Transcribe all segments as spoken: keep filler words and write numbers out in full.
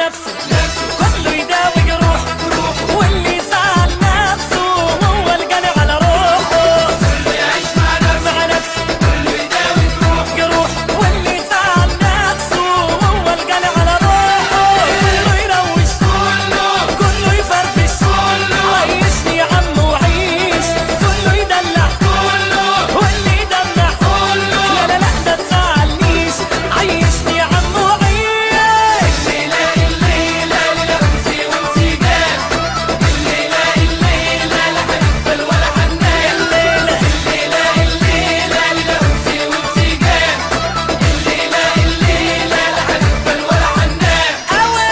نفسه كله يداوي جروح واللي يزعل نفسه هو الجاني على روحه. كله يعيش مع نفسه مع نفسه كله يداوي جروح جروح واللي يزعل نفسه هو الجاني على روحه. كله يروش كله كله يفرفش كله عيشني يا عم وعيش كله يدلع كله واللي يدمع كله لا لا لا ما تزعلنيش عيشني يا عم وعيش. الليلة الليلة ليلة أمسي وانسجام الليلة الليلة لا هنقبل ولا هننام. الليلة الليلة الليلة ليلة أمسي وانسجام الليلة الليلة لا هنقبل ولا هننام. أوي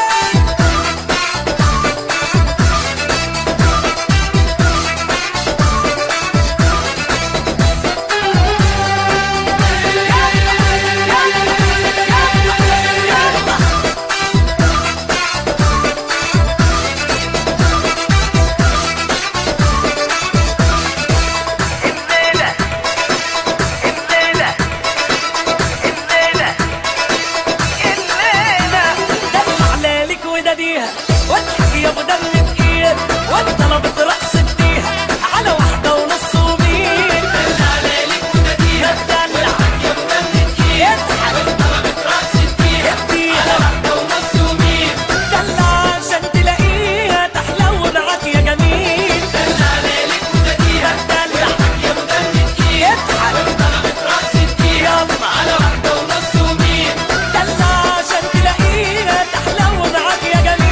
واضحك يا ابو دم تقيل وانت ما بترقص اديها على واحده ونص ومين. دلع ليلك وناديها دلع يا ابو دم تقيل اضحك وانت ما بترقص اديها على واحده ونص ومين. دلع عشان تلاقيها تحلو معاك يا جميل. دلع ليلك وناديها دلع يا ابو دم تقيل اضحك وانت ما بترقص اديها على واحده ونص ومين. دلع عشان تلاقيها تحلو معاك يا جميل.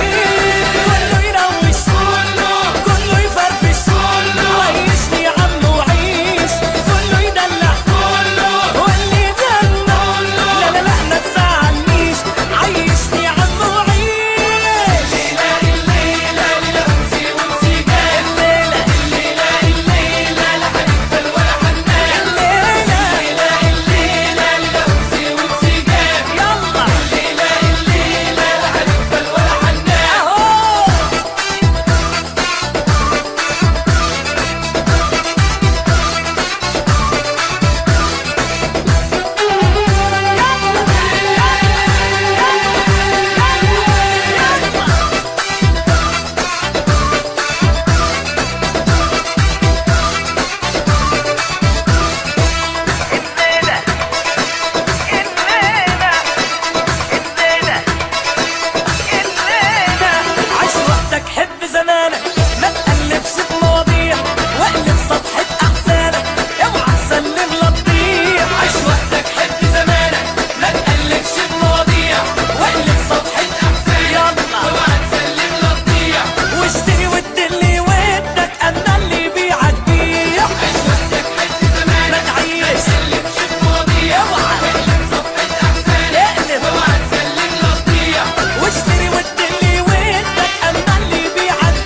ما تقلبش في مواضيع واقلب صفحة أحزانك اوعى تسلم للضيع. عيش وقتك حب زمانك ما تقلبش في مواضيع واقلب صفحة أحزانك اوعى تسلم للضيع. واشتري وادي اللي ودك أما اللي يبيعك بيع. عيش وقتك حب زمانك ما تعيش ما تقلبش في مواضيع اوعى واقلب صفحة أحزانك اقلب اوعى تسلم للضيع. واشتري وادي اللي ودك أما اللي يبيعك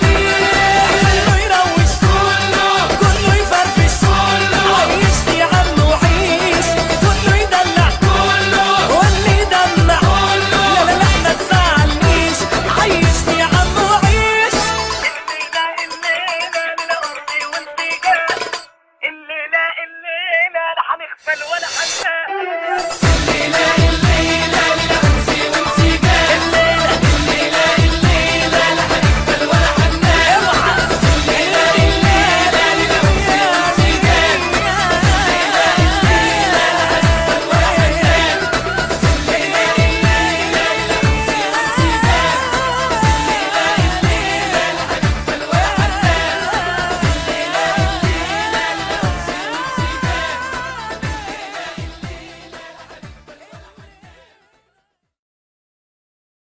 ولا حتى